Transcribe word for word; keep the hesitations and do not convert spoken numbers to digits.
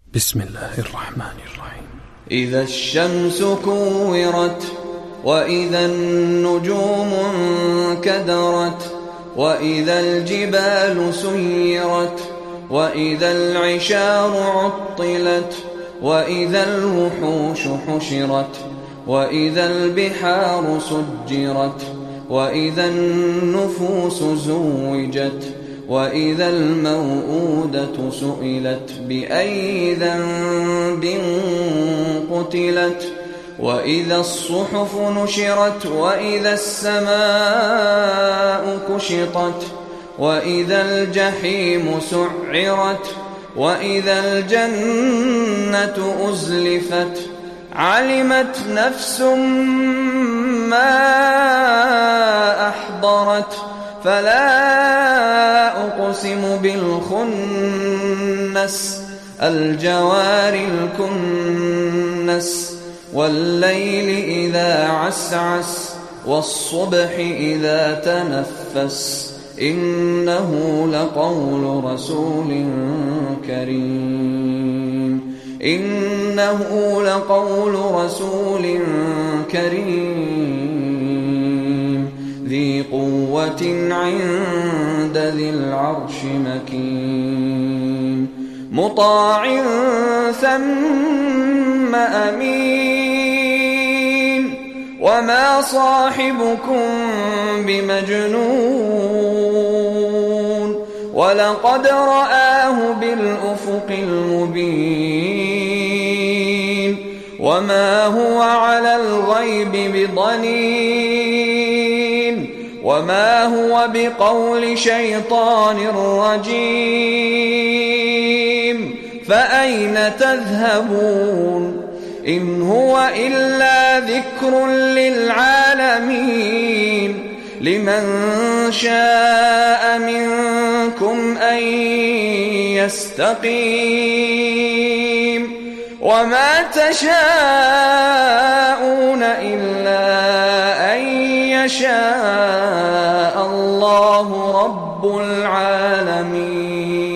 بسم الله الرحمن الرحيم. إذا الشمس كورت وإذا النجوم انكدرت وإذا الجبال سيرت وإذا العشار عطلت وإذا الوحوش حشرت وإذا البحار سجرت وإذا النفوس زوجت وإذا الموءودة سئلت بأي ذنب قتلت وإذا الصحف نشرت وإذا السماء كشطت وإذا الجحيم سعرت وإذا الجنة أزلفت علمت نفس ما أحضرت فلا أقسم بالخنس الجوار الكنس والليل إذا عسعس والصبح إذا تنفس إنه لقول رسول كريم إنه لقول رسول كريم ذي قوة عند ذي العرش مكين مطاع ثم أمين وما صاحبكم بمجنون ولقد رآه بالأفق المبين وما هو على الغيب بضنين وما هو بقول شيطان رجيم فأين تذهبون إن هو إلا ذكر للعالمين لمن شاء منكم أن يستقيم وما تشاءون إلا أن يشاء الله رب العالمين.